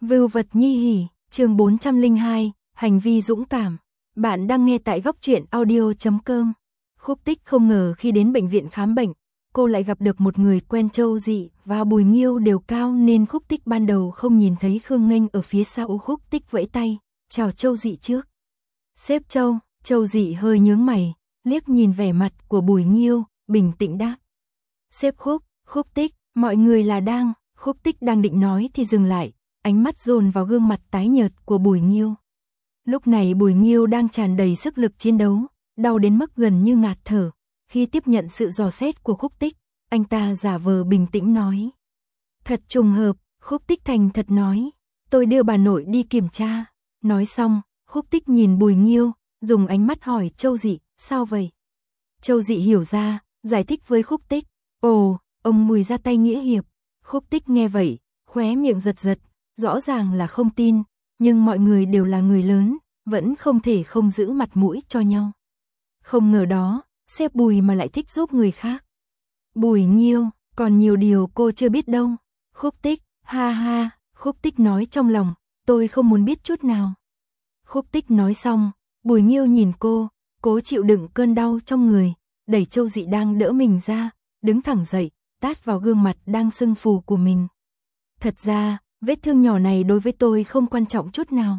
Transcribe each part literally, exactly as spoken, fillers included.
Vưu vật nhi hỉ, chương bốn trăm lẻ hai, hành vi dũng cảm. Bạn đang nghe tại góc truyện audio chấm com. Khúc Tích không ngờ khi đến bệnh viện khám bệnh, cô lại gặp được một người quen. Châu Dị và Bùi Nghiêu đều cao nên Khúc Tích ban đầu không nhìn thấy Khương Nghênh ở phía sau. Khúc Tích vẫy tay, chào Châu Dị trước. Sếp Châu. Châu Dị hơi nhướng mày, liếc nhìn vẻ mặt của Bùi Nghiêu, bình tĩnh đáp. Sếp Khúc. Khúc Tích, mọi người là đang. Khúc Tích đang định nói thì dừng lại, ánh mắt dồn vào gương mặt tái nhợt của Bùi Nghiêu. Lúc này Bùi Nghiêu đang tràn đầy sức lực chiến đấu, đau đến mức gần như ngạt thở. Khi tiếp nhận sự dò xét của Khúc Tích, anh ta giả vờ bình tĩnh nói. Thật trùng hợp. Khúc Tích thành thật nói. Tôi đưa bà nội đi kiểm tra. Nói xong, Khúc Tích nhìn Bùi Nghiêu, dùng ánh mắt hỏi Châu Dị, sao vậy? Châu Dị hiểu ra, giải thích với Khúc Tích. Ồ, ông Bùi ra tay nghĩa hiệp. Khúc Tích nghe vậy, khóe miệng giật giật, rõ ràng là không tin, nhưng mọi người đều là người lớn, vẫn không thể không giữ mặt mũi cho nhau. Không ngờ đó, sếp Bùi mà lại thích giúp người khác. Bùi Nghiêu, còn nhiều điều cô chưa biết đâu. Khúc Tích, ha ha. Khúc Tích nói trong lòng, tôi không muốn biết chút nào. Khúc Tích nói xong, Bùi Nghiêu nhìn cô, cố chịu đựng cơn đau trong người, đẩy Châu Dị đang đỡ mình ra, đứng thẳng dậy, tát vào gương mặt đang sưng phù của mình. Thật ra, vết thương nhỏ này đối với tôi không quan trọng chút nào.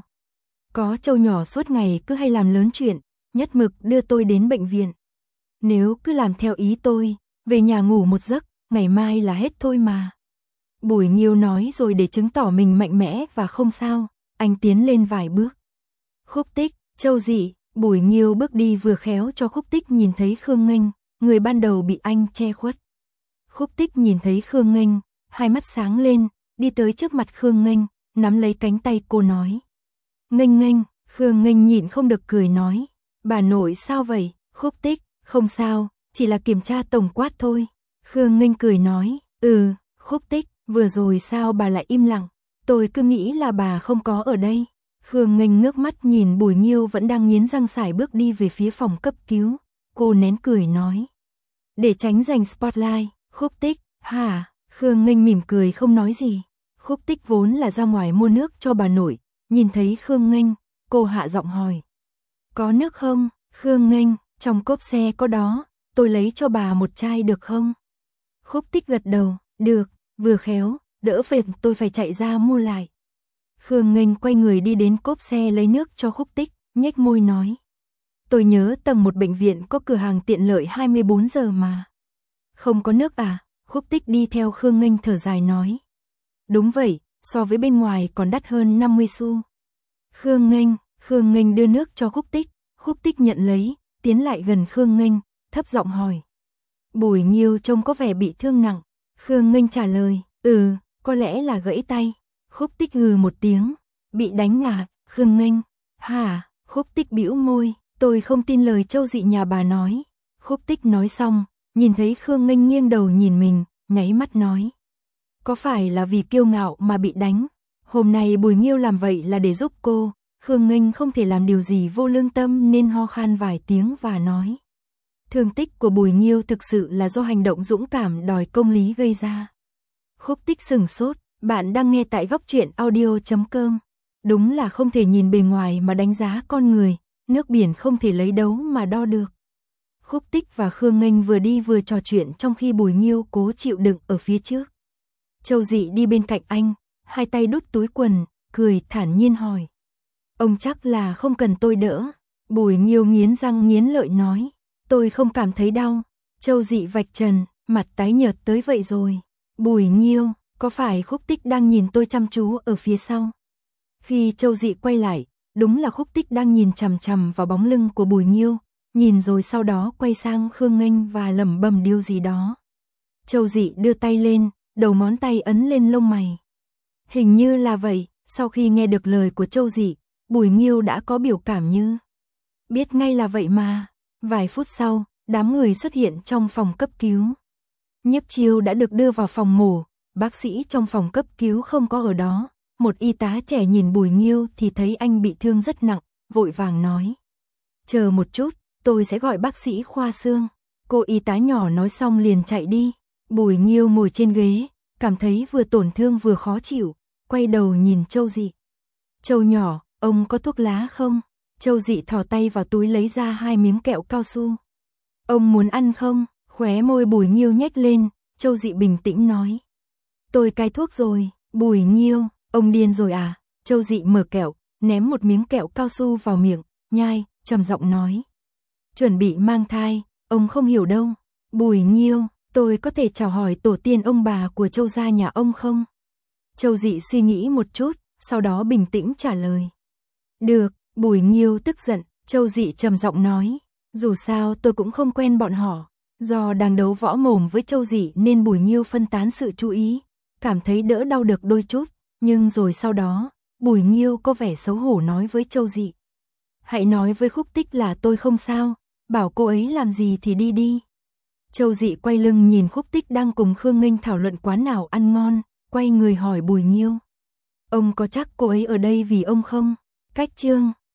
Có Châu nhỏ suốt ngày cứ hay làm lớn chuyện, nhất mực đưa tôi đến bệnh viện. Nếu cứ làm theo ý tôi, về nhà ngủ một giấc, ngày mai là hết thôi mà. Bùi Nghiêu nói rồi để chứng tỏ mình mạnh mẽ và không sao, anh tiến lên vài bước. Khúc Tích, Châu Dị. Bùi Nghiêu bước đi vừa khéo cho Khúc Tích nhìn thấy Khương Nghênh, người ban đầu bị anh che khuất. Khúc Tích nhìn thấy Khương Nghênh, hai mắt sáng lên, đi tới trước mặt Khương Nghênh, nắm lấy cánh tay cô nói. Nghênh Nghênh. Khương Nghênh nhịn không được cười nói. Bà nội sao vậy? Khúc Tích, không sao, chỉ là kiểm tra tổng quát thôi. Khương Nghênh cười nói. Ừ. Khúc Tích, vừa rồi sao bà lại im lặng? Tôi cứ nghĩ là bà không có ở đây. Khương Nghênh ngước mắt nhìn Bùi Nghiêu vẫn đang nghiến răng sải bước đi về phía phòng cấp cứu. Cô nén cười nói. Để tránh giành spotlight. Khúc Tích, hả? Khương Nghênh mỉm cười không nói gì. Khúc Tích vốn là ra ngoài mua nước cho bà nội, nhìn thấy Khương Nghênh, cô hạ giọng hỏi. Có nước không? Khương Nghênh, trong cốp xe có đó, tôi lấy cho bà một chai được không? Khúc Tích gật đầu, được, vừa khéo, đỡ phệt tôi phải chạy ra mua lại. Khương Nghênh quay người đi đến cốp xe lấy nước cho Khúc Tích, nhếch môi nói. Tôi nhớ tầng một bệnh viện có cửa hàng tiện lợi hai mươi bốn giờ mà. Không có nước à? Khúc Tích đi theo Khương Nghênh thở dài nói. Đúng vậy, so với bên ngoài còn đắt hơn năm mươi xu. Khương Nghênh, Khương Nghênh đưa nước cho Khúc Tích, Khúc Tích nhận lấy, tiến lại gần Khương Nghênh, thấp giọng hỏi. Bùi Nghiêu trông có vẻ bị thương nặng. Khương Nghênh trả lời, ừ, có lẽ là gãy tay. Khúc Tích hừ một tiếng, bị đánh à? Khương Nghênh, hả? Khúc Tích bĩu môi, tôi không tin lời Châu Dị nhà bà nói. Khúc Tích nói xong, nhìn thấy Khương Nghênh nghiêng đầu nhìn mình, nháy mắt nói. Có phải là vì kiêu ngạo mà bị đánh? Hôm nay Bùi Nghiêu làm vậy là để giúp cô. Khương Nghênh không thể làm điều gì vô lương tâm nên ho khan vài tiếng và nói. Thương tích của Bùi Nghiêu thực sự là do hành động dũng cảm đòi công lý gây ra. Khúc Tích sửng sốt, bạn đang nghe tại góc truyện audio chấm com. Đúng là không thể nhìn bề ngoài mà đánh giá con người, nước biển không thể lấy đấu mà đo được. Khúc Tích và Khương Nghênh vừa đi vừa trò chuyện trong khi Bùi Nghiêu cố chịu đựng ở phía trước. Châu Dị đi bên cạnh anh, hai tay đút túi quần, cười thản nhiên hỏi. Ông chắc là không cần tôi đỡ. Bùi Nghiêu nghiến răng nghiến lợi nói. Tôi không cảm thấy đau. Châu Dị vạch trần, mặt tái nhợt tới vậy rồi. Bùi Nghiêu, có phải Khúc Tích đang nhìn tôi chăm chú ở phía sau? Khi Châu Dị quay lại, đúng là Khúc Tích đang nhìn chằm chằm vào bóng lưng của Bùi Nghiêu, nhìn rồi sau đó quay sang Khương Nghênh và lẩm bẩm điều gì đó. Châu Dị đưa tay lên, đầu ngón tay ấn lên lông mày. Hình như là vậy. Sau khi nghe được lời của Châu Dị, Bùi Nghiêu đã có biểu cảm như biết ngay là vậy mà. Vài phút sau, đám người xuất hiện trong phòng cấp cứu. Nhiếp Chiêu đã được đưa vào phòng mổ, bác sĩ trong phòng cấp cứu không có ở đó. Một y tá trẻ nhìn Bùi Nghiêu thì thấy anh bị thương rất nặng, vội vàng nói. Chờ một chút, tôi sẽ gọi bác sĩ khoa xương. Cô y tá nhỏ nói xong liền chạy đi. Bùi Nghiêu ngồi trên ghế, cảm thấy vừa tổn thương vừa khó chịu. quay đầu nhìn Châu Dị. Châu nhỏ, ông có thuốc lá không? Châu Dị thò tay vào túi lấy ra hai miếng kẹo cao su. Ông muốn ăn không? Khóe môi Bùi Nghiêu nhếch lên, Châu Dị bình tĩnh nói. Tôi cai thuốc rồi. Bùi Nghiêu, ông điên rồi à? Châu Dị mở kẹo, ném một miếng kẹo cao su vào miệng, nhai, trầm giọng nói. Chuẩn bị mang thai, ông không hiểu đâu. Bùi Nghiêu, tôi có thể chào hỏi tổ tiên ông bà của Châu gia nhà ông không? Châu Dị suy nghĩ một chút, sau đó bình tĩnh trả lời. Được. Bùi Nghiêu tức giận, Châu Dị trầm giọng nói. Dù sao tôi cũng không quen bọn họ. Do đang đấu võ mồm với Châu Dị nên Bùi Nghiêu phân tán sự chú ý, cảm thấy đỡ đau được đôi chút, nhưng rồi sau đó, Bùi Nghiêu có vẻ xấu hổ nói với Châu Dị. Hãy nói với Khúc Tích là tôi không sao, bảo cô ấy làm gì thì đi đi. Châu Dị quay lưng nhìn Khúc Tích đang cùng Khương Nghênh thảo luận quán nào ăn ngon, quay người hỏi Bùi Nghiêu. Ông có chắc cô ấy ở đây vì ông không? Cách chương